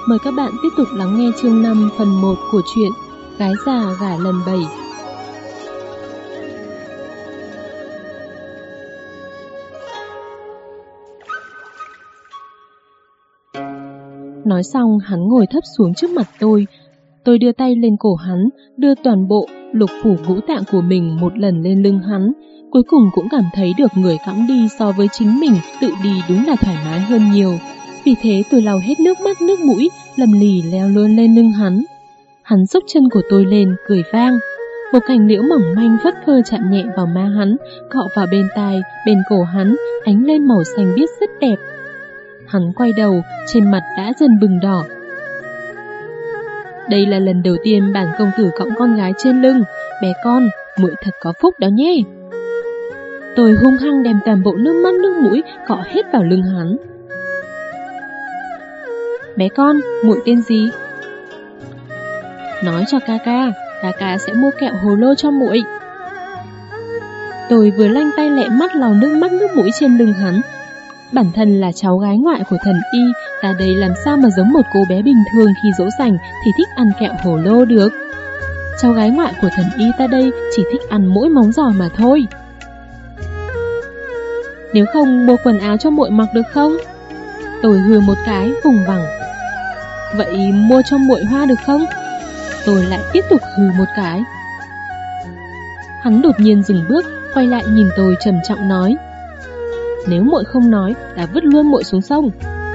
Mời các bạn tiếp tục lắng nghe chương 5 phần 1 của truyện Gái già gả lần 7. Nói xong, hắn ngồi thấp xuống trước mặt tôi. Tôi đưa tay lên cổ hắn, đưa toàn bộ lục phủ ngũ tạng của mình một lần lên lưng hắn. Cuối cùng cũng cảm thấy được người cõng đi so với chính mình tự đi đúng là thoải mái hơn nhiều. Vì thế tôi lau hết nước mắt nước mũi, lầm lì leo luôn lên lưng hắn. Hắn xốc chân của tôi lên, cười vang. Một cành liễu mỏng manh phất phơ chạm nhẹ vào má hắn, cọ vào bên tai, bên cổ hắn, ánh lên màu xanh biếc rất đẹp. Hắn quay đầu, trên mặt đã dần bừng đỏ. Đây là lần đầu tiên bản công tử cõng con gái trên lưng. Bé con, muội thật có phúc đó nhé. Tôi hung hăng đem toàn bộ nước mắt nước mũi cọ hết vào lưng hắn. Bé con, muội tên gì? Nói cho ca sẽ mua kẹo hồ lô cho muội. Tôi vừa lanh tay lẹ mắt lau nước mắt nước mũi trên lưng hắn. Bản thân là cháu gái ngoại của thần y, ta đây làm sao mà giống một cô bé bình thường khi dỗ dành thì thích ăn kẹo hồ lô được. Cháu gái ngoại của thần y ta đây chỉ thích ăn mỗi móng giò mà thôi. Nếu không mua quần áo cho muội mặc được không? Tôi hừ một cái vùng vằng. Vậy mua cho muội hoa được không? Tôi lại tiếp tục hừ một cái. Hắn đột nhiên dừng bước, quay lại nhìn tôi trầm trọng nói: Nếu muội không nói, đã vứt luôn muội xuống sông.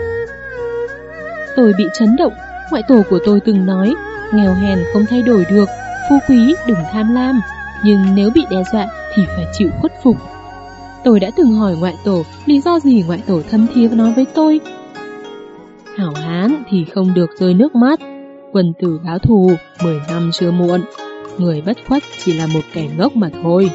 Tôi bị chấn động. Ngoại tổ của tôi từng nói, nghèo hèn không thay đổi được, phú quý đừng tham lam, nhưng nếu bị đe dọa thì phải chịu khuất phục. Tôi đã từng hỏi ngoại tổ lý do gì ngoại tổ thâm thiế nói với tôi: Hảo hán thì không được rơi nước mắt, quân tử báo thù 10 năm chưa muộn, người bất khuất chỉ là một kẻ ngốc mà thôi.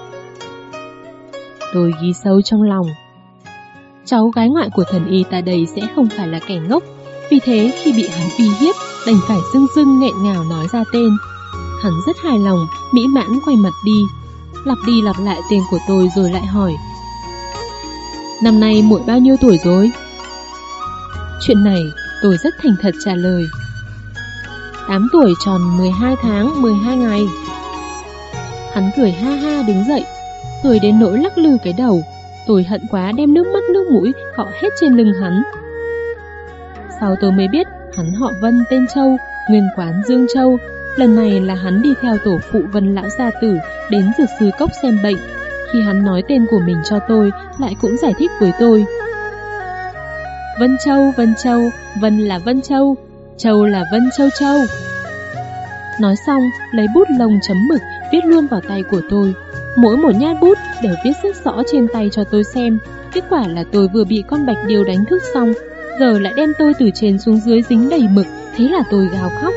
Tôi ghi sâu trong lòng. Cháu gái ngoại của thần y ta đây sẽ không phải là kẻ ngốc. Vì thế khi bị hắn uy hiếp, đành phải dưng dưng nghẹn ngào nói ra tên. Hắn rất hài lòng, mỹ mãn quay mặt đi lặp lại tên của tôi rồi lại hỏi: Năm nay muội bao nhiêu tuổi rồi? Chuyện này tôi rất thành thật trả lời: 8 tuổi tròn 12 tháng 12 ngày. Hắn cười ha ha đứng dậy, cười đến nỗi lắc lư cái đầu. Tôi hận quá đem nước mắt nước mũi cọ hết trên lưng hắn. Sau tôi mới biết hắn họ Vân tên Châu, nguyên quán Dương Châu. Lần này là hắn đi theo tổ phụ Vân lão gia tử đến dược sư cốc xem bệnh. Khi hắn nói tên của mình cho tôi, lại cũng giải thích với tôi: Vân Châu, Vân là Vân Châu, Châu là Vân Châu Châu. Nói xong, lấy bút lông chấm mực viết luôn vào tay của tôi. Mỗi một nhát bút đều viết rất rõ trên tay cho tôi xem. Kết quả là tôi vừa bị con bạch điêu đánh thức xong, giờ lại đem tôi từ trên xuống dưới dính đầy mực. Thế là tôi gào khóc.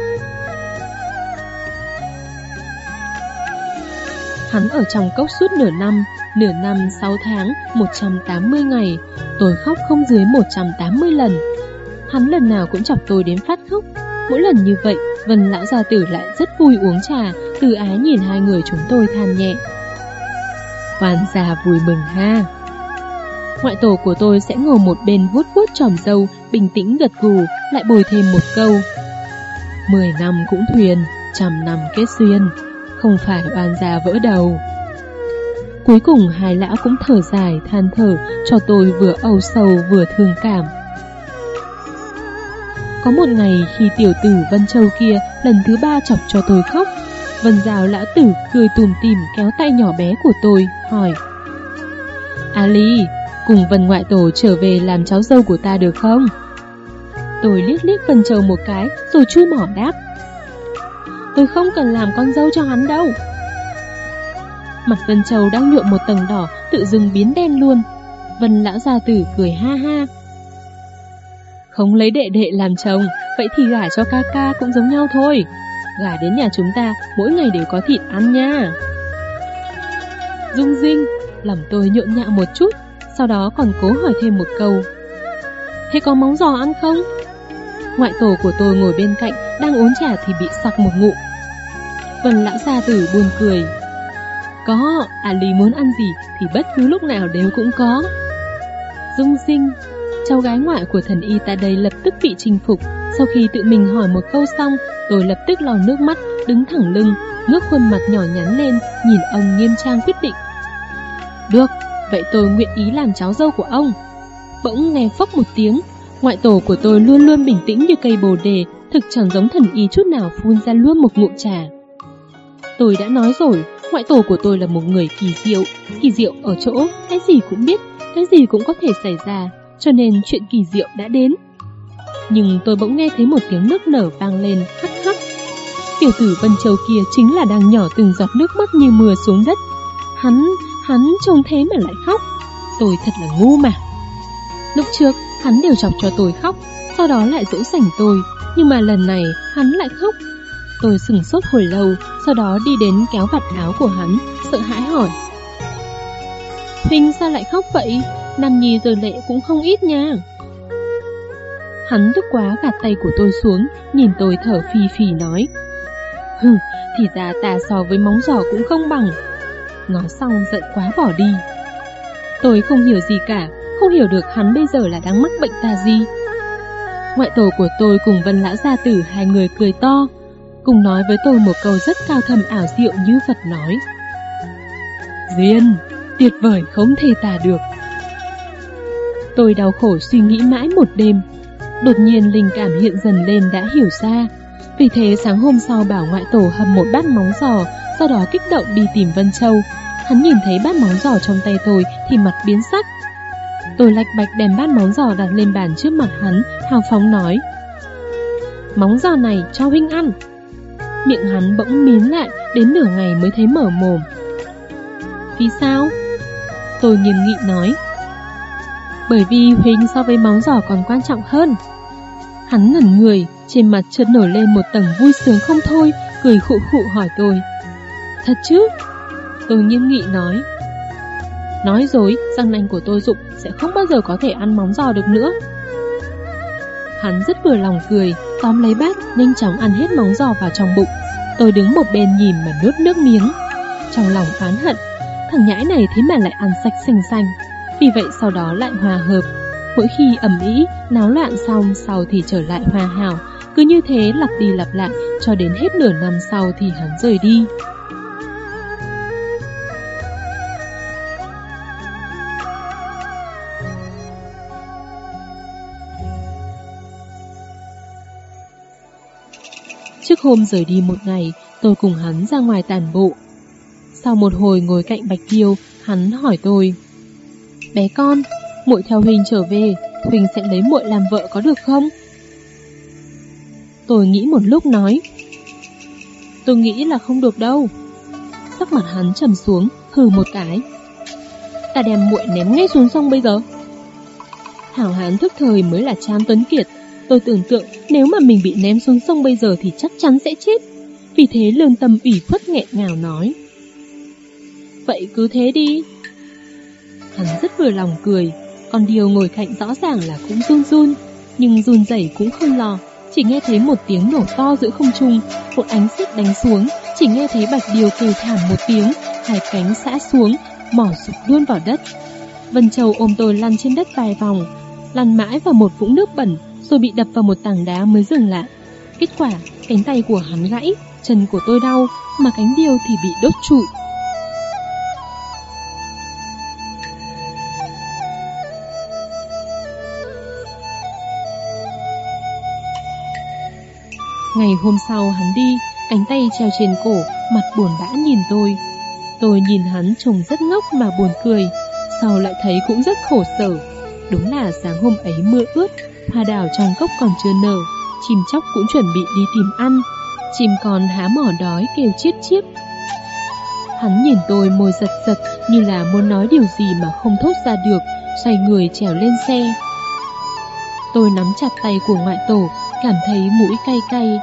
Hắn ở trong cốc suốt nửa năm 6 tháng 180 ngày. Tôi khóc không dưới 180 lần. Hắn lần nào cũng chọc tôi đến phát khóc. Mỗi lần như vậy, Vân lão gia tử lại rất vui uống trà, từ ái nhìn hai người chúng tôi than nhẹ: Hoàn già vui mừng ha. Ngoại tổ của tôi sẽ ngồi một bên vuốt vuốt chòm râu, bình tĩnh gật gù, lại bồi thêm một câu: 10 năm cũng thuyền, 100 năm kết duyên, không phải oan gia vỡ đầu. Cuối cùng hai lão cũng thở dài than thở, cho tôi vừa âu sầu vừa thương cảm. Có một ngày khi tiểu tử Vân Châu kia lần thứ 3 chọc cho tôi khóc, Vân Giao lão tử cười tủm tỉm kéo tay nhỏ bé của tôi, hỏi: Ali, cùng Vân ngoại tổ trở về làm cháu dâu của ta được không? Tôi liếc liếc Vân Châu một cái rồi chui mỏ đáp: Tôi không cần làm con dâu cho hắn đâu. Mặt Vân Châu đang nhuộm một tầng đỏ tự dưng biến đen luôn. Vân lão gia tử cười ha ha: Không lấy đệ đệ làm chồng, vậy thì gả cho ca ca cũng giống nhau thôi. Gả đến nhà chúng ta mỗi ngày đều có thịt ăn nha. Dung dinh, lòng tôi nhộn nhạo một chút, sau đó còn cố hỏi thêm một câu: Thế có móng giò ăn không? Ngoại tổ của tôi ngồi bên cạnh đang uống trà thì bị sặc một ngụm. Vân lão gia tử buồn cười: Có, Ali muốn ăn gì thì bất cứ lúc nào đều cũng có. Dung dinh, cháu gái ngoại của thần y ta đây lập tức bị chinh phục, Sau khi tự mình hỏi một câu xong, tôi lập tức lau nước mắt, đứng thẳng lưng, ngước khuôn mặt nhỏ nhắn lên, nhìn ông nghiêm trang quyết định. Được, vậy tôi nguyện ý làm cháu dâu của ông. Bỗng nghe phốc một tiếng, ngoại tổ của tôi luôn luôn bình tĩnh như cây bồ đề, thực chẳng giống thần y chút nào, phun ra luôn một ngụm trà. Tôi đã nói rồi, ngoại tổ của tôi là một người kỳ diệu ở chỗ cái gì cũng biết, cái gì cũng có thể xảy ra, cho nên chuyện kỳ diệu đã đến. Nhưng tôi bỗng nghe thấy một tiếng nức nở vang lên, hắt hắt. Tiểu tử Vân Châu kia chính là đang nhỏ từng giọt nước mắt như mưa xuống đất. Hắn trông thế mà lại khóc. Tôi thật là ngu mà. Lúc trước hắn đều chọc cho tôi khóc, sau đó lại dỗ dành tôi, nhưng mà lần này hắn lại khóc. Tôi sửng sốt hồi lâu, sau đó đi đến kéo vạt áo của hắn, sợ hãi hỏi. Huynh sao lại khóc vậy? Nam nhi rơi lệ cũng không ít nha. Hắn tức quá gạt tay của tôi xuống, nhìn tôi thở phì phì nói. Thì ra ta so với móng giò cũng không bằng. Nói xong giận quá bỏ đi. Tôi không hiểu gì cả, không hiểu được hắn bây giờ là đang mắc bệnh tà gì. Ngoại tổ của tôi cùng Vân lão gia tử hai người cười to, cùng nói với tôi một câu rất cao thâm ảo diệu như Phật nói. Duyên, tuyệt vời không thể tả được. Tôi đau khổ suy nghĩ mãi một đêm, đột nhiên linh cảm hiện dần lên đã hiểu ra. Vì thế sáng hôm sau bảo ngoại tổ hầm một bát móng giò, sau đó kích động đi tìm Vân Châu. Hắn nhìn thấy bát móng giò trong tay tôi thì mặt biến sắc. Tôi lạch bạch đem bát móng giò đặt lên bàn trước mặt hắn, hào phóng nói. Móng giò này cho huynh ăn. Miệng hắn bỗng mím lại, đến nửa ngày mới thấy mở mồm. Vì sao? Tôi nghiêm nghị nói. Bởi vì huynh so với móng giò còn quan trọng hơn. Hắn ngẩn người, trên mặt chợt nổi lên một tầng vui sướng không thôi, cười khụ khụ hỏi tôi. Thật chứ? Tôi nghiêm nghị nói. Nói dối, răng nanh của tôi rụng sẽ không bao giờ có thể ăn móng giò được nữa. Hắn rất vừa lòng cười, tóm lấy bát, nhanh chóng ăn hết móng giò vào trong bụng. Tôi đứng một bên nhìn mà nuốt nước miếng. Trong lòng oán hận, thằng nhãi này thế mà lại ăn sạch xanh xanh. Vì vậy sau đó lại hòa hợp. Mỗi khi ầm ĩ, náo loạn xong, sau thì trở lại hòa hảo. Cứ như thế lặp đi lặp lại, cho đến hết nửa năm sau thì hắn rời đi. Trước hôm rời đi một ngày, tôi cùng hắn ra ngoài tản bộ. Sau một hồi ngồi cạnh Bạch Kiều, hắn hỏi tôi. Bé con, muội theo Huỳnh trở về, Huỳnh sẽ lấy muội làm vợ có được không? Tôi nghĩ một lúc nói. Tôi nghĩ là không được đâu. Sắc mặt hắn trầm xuống, hừ một cái. Ta đem muội ném ngay xuống sông bây giờ. Hảo hán thức thời mới là Trám Tuấn Kiệt. Tôi tưởng tượng nếu mà mình bị ném xuống sông bây giờ thì chắc chắn sẽ chết. Vì thế lương tâm ủy khuất nghẹn ngào nói. Vậy cứ thế đi. Hắn rất vừa lòng cười. Còn Điều ngồi cạnh rõ ràng là cũng run run, nhưng run rẩy cũng không lo. Chỉ nghe thấy một tiếng nổ to giữa không trung, một ánh sét đánh xuống. Chỉ nghe thấy Bạch Điều kêu thảm một tiếng, hai cánh xã xuống, mỏ sụp luôn vào đất. Vân Châu ôm tôi lăn trên đất vài vòng, lăn mãi vào một vũng nước bẩn, rồi bị đập vào một tảng đá mới dừng lại. Kết quả cánh tay của hắn gãy, chân của tôi đau, mà cánh Điều thì bị đốt trụi. Ngày hôm sau hắn đi, cánh tay treo trên cổ, mặt buồn bã nhìn tôi. Tôi nhìn hắn trông rất ngốc mà buồn cười, sau lại thấy cũng rất khổ sở. Đúng là sáng hôm ấy mưa ướt, hoa đào trong cốc còn chưa nở, chim chóc cũng chuẩn bị đi tìm ăn. Chim con há mỏ đói kêu chiết chiết. Hắn nhìn tôi môi giật giật như là muốn nói điều gì mà không thốt ra được, xoay người trèo lên xe. Tôi nắm chặt tay của ngoại tổ, cảm thấy mũi cay cay.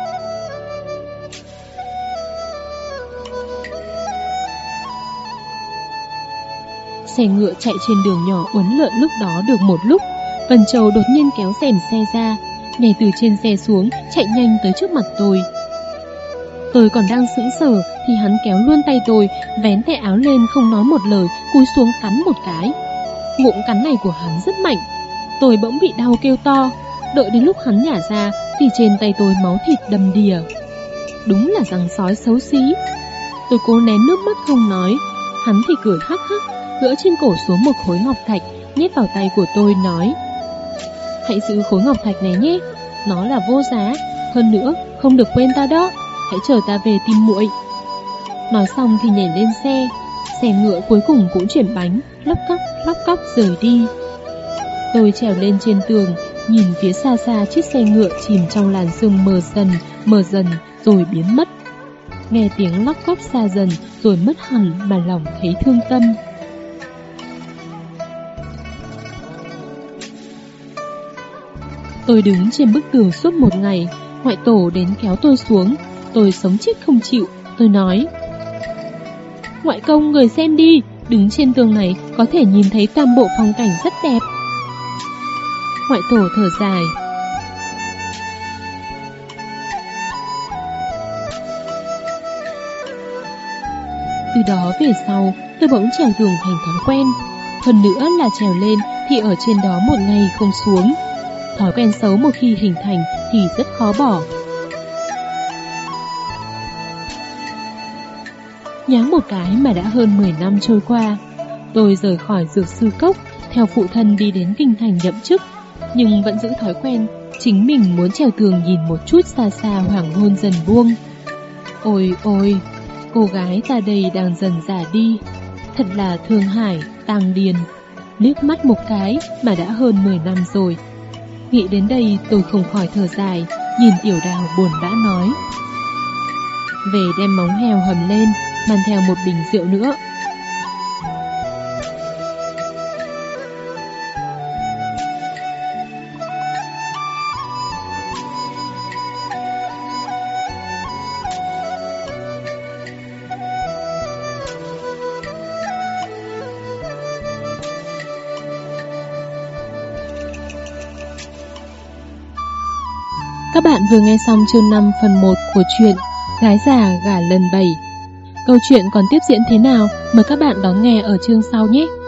Xe ngựa chạy trên đường nhỏ uốn lượn lúc đó được một lúc, Vân Châu đột nhiên kéo rèm xe ra, nhảy từ trên xe xuống, chạy nhanh tới trước mặt tôi. Tôi còn đang sững sờ thì hắn kéo luôn tay tôi, vén tay áo lên không nói một lời, cúi xuống cắn một cái. Ngụm cắn này của hắn rất mạnh. Tôi bỗng bị đau kêu to. Đợi đến lúc hắn nhả ra, vì trên tay tôi máu thịt đầm đìa. Đúng là giằng sói xấu xí. Tôi cố nén nước mắt không nói. Hắn thì cười hắc hắc, gỡ trên cổ xuống một khối ngọc thạch, nhét vào tay của tôi nói: hãy giữ khối ngọc thạch này nhé, nó là vô giá. Hơn nữa, không được quên ta đó, hãy chờ ta về tìm muội. Nói xong thì nhảy lên xe. Xe ngựa cuối cùng cũng chuyển bánh, lóc cóc rời đi. Tôi trèo lên trên tường, nhìn phía xa xa chiếc xe ngựa chìm trong làn sương mờ dần rồi biến mất. Nghe tiếng lóc cóc xa dần rồi mất hẳn mà lòng thấy thương tâm. Tôi đứng trên bức tường suốt một ngày, ngoại tổ đến kéo tôi xuống. Tôi sống chết không chịu, tôi nói: ngoại công người xem đi, đứng trên tường này có thể nhìn thấy toàn bộ phong cảnh rất đẹp. Ngoại tổ thở dài: từ đó về sau, tôi bỗng trèo tường thành thói quen. Hơn nữa là trèo lên thì ở trên đó một ngày không xuống. Thói quen xấu một khi hình thành thì rất khó bỏ. Nhoáng một cái mà đã hơn 10 năm trôi qua. Tôi rời khỏi Dược Sư Cốc, theo phụ thân đi đến kinh thành nhậm chức, nhưng vẫn giữ thói quen chính mình muốn trèo tường nhìn một chút xa xa hoàng hôn dần buông. Ôi ôi, cô gái ta đây đang dần già đi, thật là thương hải tang điền. Liếc mắt một cái mà đã hơn 10 năm rồi. Nghĩ đến đây tôi không khỏi thở dài, nhìn Tiểu Đào buồn bã nói: về đem móng heo hầm lên, mang theo một bình rượu nữa. Các bạn vừa nghe xong chương 5 phần 1 của truyện Gái già gả lần 7. Câu chuyện còn tiếp diễn thế nào? Mời các bạn đón nghe ở chương sau nhé!